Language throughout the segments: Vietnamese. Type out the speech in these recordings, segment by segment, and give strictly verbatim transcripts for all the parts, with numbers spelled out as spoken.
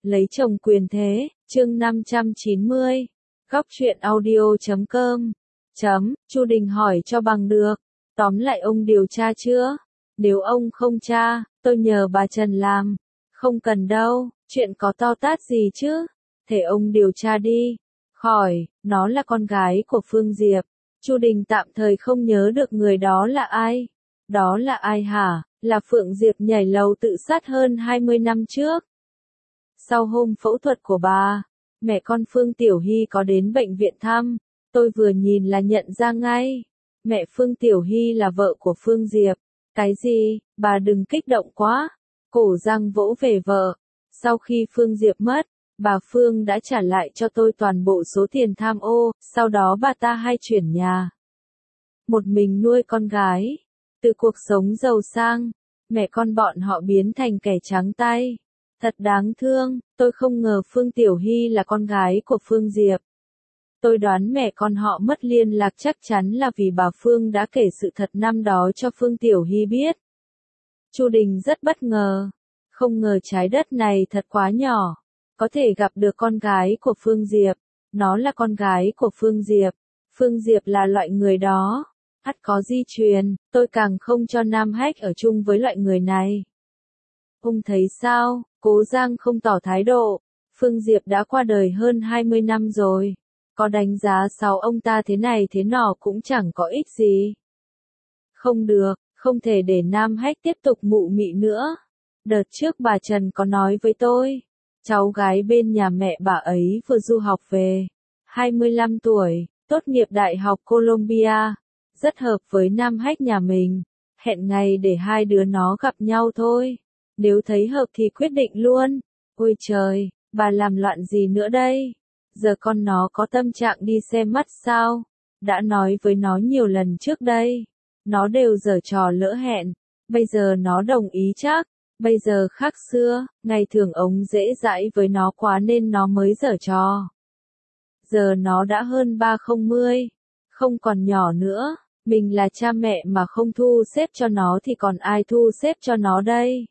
Lấy chồng quyền thế, chương năm trăm chín mươi. Góc truyện audio chấm com. Chấm, Chu Đình hỏi cho bằng được. Tóm lại ông điều tra chưa? Nếu ông không tra, tôi nhờ bà Trần làm. Không cần đâu, chuyện có to tát gì chứ? Thế ông điều tra đi. Khỏi, nó là con gái của Phương Diệp. Chu Đình tạm thời không nhớ được người đó là ai. Đó là ai hả? Là Phượng Diệp nhảy lầu tự sát hơn hai mươi năm trước. Sau hôm phẫu thuật của bà, mẹ con Phương Tiểu Hy có đến bệnh viện thăm, tôi vừa nhìn là nhận ra ngay. Mẹ Phương Tiểu Hy là vợ của Phương Diệp. Cái gì, bà đừng kích động quá. Cổ Giang vỗ về vợ. Sau khi Phương Diệp mất, bà Phương đã trả lại cho tôi toàn bộ số tiền tham ô, sau đó bà ta hay chuyển nhà. Một mình nuôi con gái. Từ cuộc sống giàu sang, mẹ con bọn họ biến thành kẻ trắng tay. Thật đáng thương, tôi không ngờ Phương Tiểu Hy là con gái của Phương Diệp. Tôi đoán mẹ con họ mất liên lạc chắc chắn là vì bà Phương đã kể sự thật năm đó cho Phương Tiểu Hy biết. Chu Đình rất bất ngờ. Không ngờ trái đất này thật quá nhỏ. Có thể gặp được con gái của Phương Diệp. Nó là con gái của Phương Diệp. Phương Diệp là loại người đó. Ắt có di truyền, tôi càng không cho Nam Hách ở chung với loại người này. Ông thấy sao? Cố Giang không tỏ thái độ. Phương Diệp đã qua đời hơn hai mươi năm rồi. Có đánh giá sao ông ta thế này thế nọ cũng chẳng có ích gì. Không được, không thể để Nam Hách tiếp tục mụ mị nữa. Đợt trước bà Trần có nói với tôi, cháu gái bên nhà mẹ bà ấy vừa du học về. hai mươi lăm tuổi, tốt nghiệp Đại học Columbia. Rất hợp với Nam Hách nhà mình. Hẹn ngày để hai đứa nó gặp nhau thôi. Nếu thấy hợp thì quyết định luôn. Ôi trời, bà làm loạn gì nữa đây? Giờ con nó có tâm trạng đi xem mắt sao? Đã nói với nó nhiều lần trước đây. Nó đều giở trò lỡ hẹn. Bây giờ nó đồng ý chắc. Bây giờ khác xưa, ngày thường ông dễ dãi với nó quá nên nó mới giở trò. Giờ nó đã hơn ba không mươi. Không còn nhỏ nữa. Mình là cha mẹ mà không thu xếp cho nó thì còn ai thu xếp cho nó đây?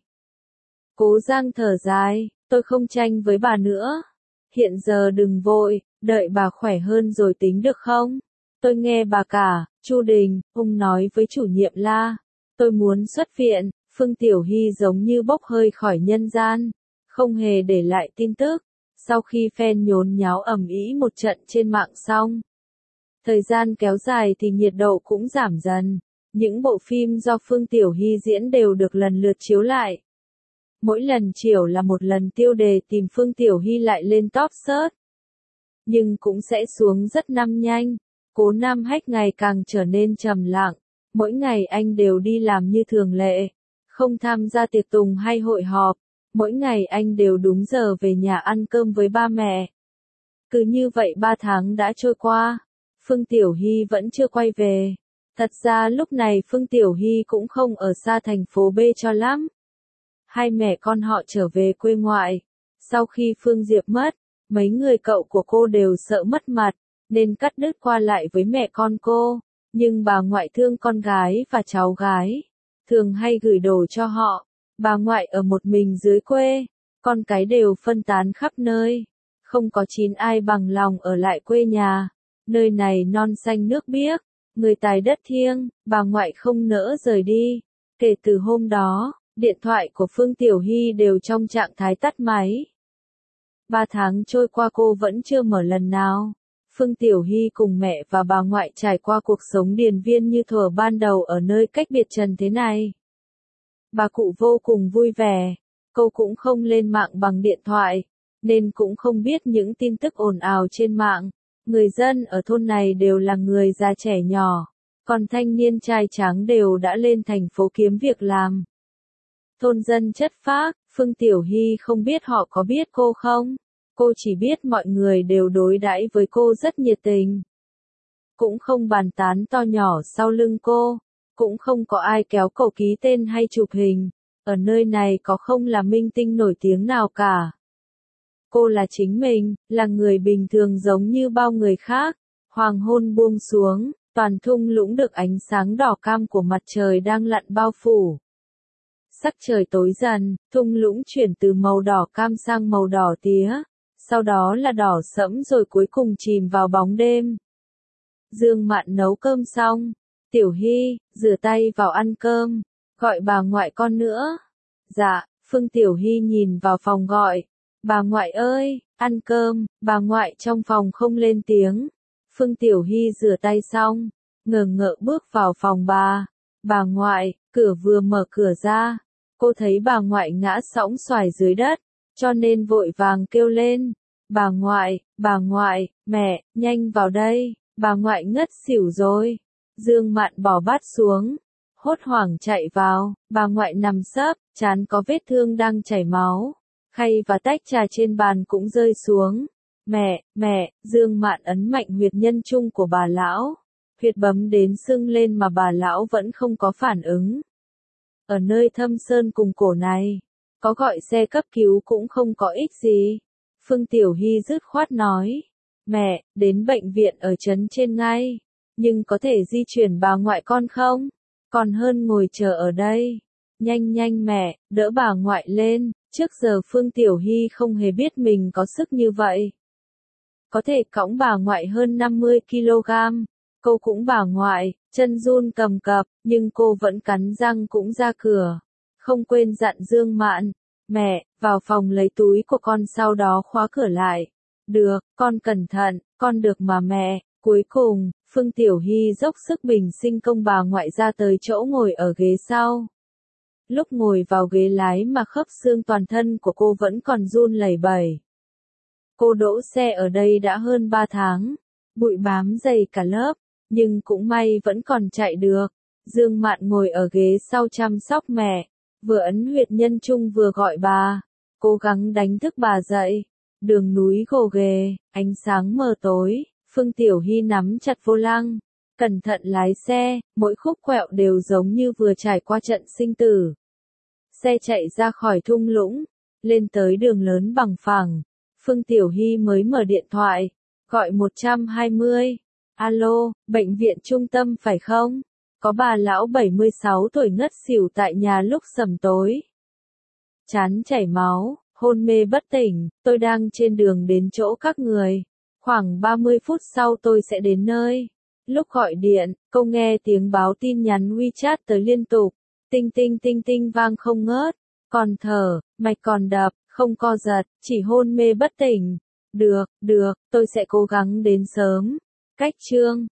Cố Giang thở dài, tôi không tranh với bà nữa. Hiện giờ đừng vội, đợi bà khỏe hơn rồi tính được không? Tôi nghe bà cả, Chu Đình, ông nói với chủ nhiệm La. Tôi muốn xuất viện, Phương Tiểu Hy giống như bốc hơi khỏi nhân gian. Không hề để lại tin tức. Sau khi fan nhốn nháo ầm ĩ một trận trên mạng xong. Thời gian kéo dài thì nhiệt độ cũng giảm dần. Những bộ phim do Phương Tiểu Hy diễn đều được lần lượt chiếu lại. Mỗi lần chiếu là một lần tiêu đề tìm Phương Tiểu Hy lại lên top search. Nhưng cũng sẽ xuống rất năm nhanh. Cố Nam Hách ngày càng trở nên trầm lặng. Mỗi ngày anh đều đi làm như thường lệ. Không tham gia tiệc tùng hay hội họp. Mỗi ngày anh đều đúng giờ về nhà ăn cơm với ba mẹ. Cứ như vậy ba tháng đã trôi qua. Phương Tiểu Hy vẫn chưa quay về. Thật ra lúc này Phương Tiểu Hy cũng không ở xa thành phố B cho lắm. Hai mẹ con họ trở về quê ngoại. Sau khi Phương Diệp mất, mấy người cậu của cô đều sợ mất mặt, nên cắt đứt qua lại với mẹ con cô. Nhưng bà ngoại thương con gái và cháu gái, thường hay gửi đồ cho họ. Bà ngoại ở một mình dưới quê, con cái đều phân tán khắp nơi. Không có chín ai bằng lòng ở lại quê nhà. Nơi này non xanh nước biếc, người tài đất thiêng, bà ngoại không nỡ rời đi. Kể từ hôm đó, điện thoại của Phương Tiểu Hy đều trong trạng thái tắt máy. Ba tháng trôi qua cô vẫn chưa mở lần nào. Phương Tiểu Hy cùng mẹ và bà ngoại trải qua cuộc sống điền viên như thuở ban đầu ở nơi cách biệt trần thế này. Bà cụ vô cùng vui vẻ. Cô cũng không lên mạng bằng điện thoại, nên cũng không biết những tin tức ồn ào trên mạng. Người dân ở thôn này đều là người già trẻ nhỏ, còn thanh niên trai tráng đều đã lên thành phố kiếm việc làm. Thôn dân chất phác, Phương Tiểu Hy không biết họ có biết cô không? Cô chỉ biết mọi người đều đối đãi với cô rất nhiệt tình. Cũng không bàn tán to nhỏ sau lưng cô, cũng không có ai kéo cổ ký tên hay chụp hình. Ở nơi này có không là minh tinh nổi tiếng nào cả. Cô là chính mình, là người bình thường giống như bao người khác. Hoàng hôn buông xuống, toàn thung lũng được ánh sáng đỏ cam của mặt trời đang lặn bao phủ. Sắc trời tối dần, thung lũng chuyển từ màu đỏ cam sang màu đỏ tía, sau đó là đỏ sẫm rồi cuối cùng chìm vào bóng đêm. Dương Mạn nấu cơm xong, Tiểu Hy, rửa tay vào ăn cơm, gọi bà ngoại con nữa. Dạ, Phương Tiểu Hy nhìn vào phòng gọi, bà ngoại ơi, ăn cơm, bà ngoại trong phòng không lên tiếng. Phương Tiểu Hy rửa tay xong, ngờ ngợ bước vào phòng bà. Bà ngoại, cửa vừa mở cửa ra, cô thấy bà ngoại ngã sõng xoài dưới đất, cho nên vội vàng kêu lên. Bà ngoại, bà ngoại, mẹ, nhanh vào đây, bà ngoại ngất xỉu rồi. Dương Mạn bỏ bát xuống, hốt hoảng chạy vào, bà ngoại nằm sấp, trán có vết thương đang chảy máu, khay và tách trà trên bàn cũng rơi xuống. Mẹ, mẹ, Dương Mạn ấn mạnh huyệt nhân trung của bà lão. Huyệt bấm đến sưng lên mà bà lão vẫn không có phản ứng. Ở nơi thâm sơn cùng cổ này, có gọi xe cấp cứu cũng không có ích gì. Phương Tiểu Hy dứt khoát nói, mẹ, đến bệnh viện ở trấn trên ngay, nhưng có thể di chuyển bà ngoại con không? Còn hơn ngồi chờ ở đây. Nhanh nhanh mẹ, đỡ bà ngoại lên, trước giờ Phương Tiểu Hy không hề biết mình có sức như vậy. Có thể cõng bà ngoại hơn năm mươi ki lô gam. Cô cũng bà ngoại, chân run cầm cập, nhưng cô vẫn cắn răng cũng ra cửa. Không quên dặn Dương Mạn, mẹ, vào phòng lấy túi của con sau đó khóa cửa lại. Được, con cẩn thận, con được mà mẹ. Cuối cùng, Phương Tiểu Hy dốc sức bình sinh công bà ngoại ra tới chỗ ngồi ở ghế sau. Lúc ngồi vào ghế lái mà khớp xương toàn thân của cô vẫn còn run lẩy bẩy. Cô đỗ xe ở đây đã hơn ba tháng, bụi bám dày cả lớp. Nhưng cũng may vẫn còn chạy được. Dương Mạn ngồi ở ghế sau chăm sóc mẹ, vừa ấn huyệt nhân trung vừa gọi bà, cố gắng đánh thức bà dậy. Đường núi gồ ghề, ánh sáng mờ tối, Phương Tiểu Hy nắm chặt vô lăng, cẩn thận lái xe, mỗi khúc quẹo đều giống như vừa trải qua trận sinh tử. Xe chạy ra khỏi thung lũng, lên tới đường lớn bằng phẳng, Phương Tiểu Hy mới mở điện thoại, gọi một hai không. Alo, bệnh viện trung tâm phải không? Có bà lão bảy mươi sáu tuổi ngất xỉu tại nhà lúc sẩm tối. Trán chảy máu, hôn mê bất tỉnh, tôi đang trên đường đến chỗ các người. Khoảng ba mươi phút sau tôi sẽ đến nơi. Lúc gọi điện, cô nghe tiếng báo tin nhắn WeChat tới liên tục. Tinh tinh tinh tinh vang không ngớt. Còn thở, mạch còn đập, không co giật, chỉ hôn mê bất tỉnh. Được, được, tôi sẽ cố gắng đến sớm. Cách chương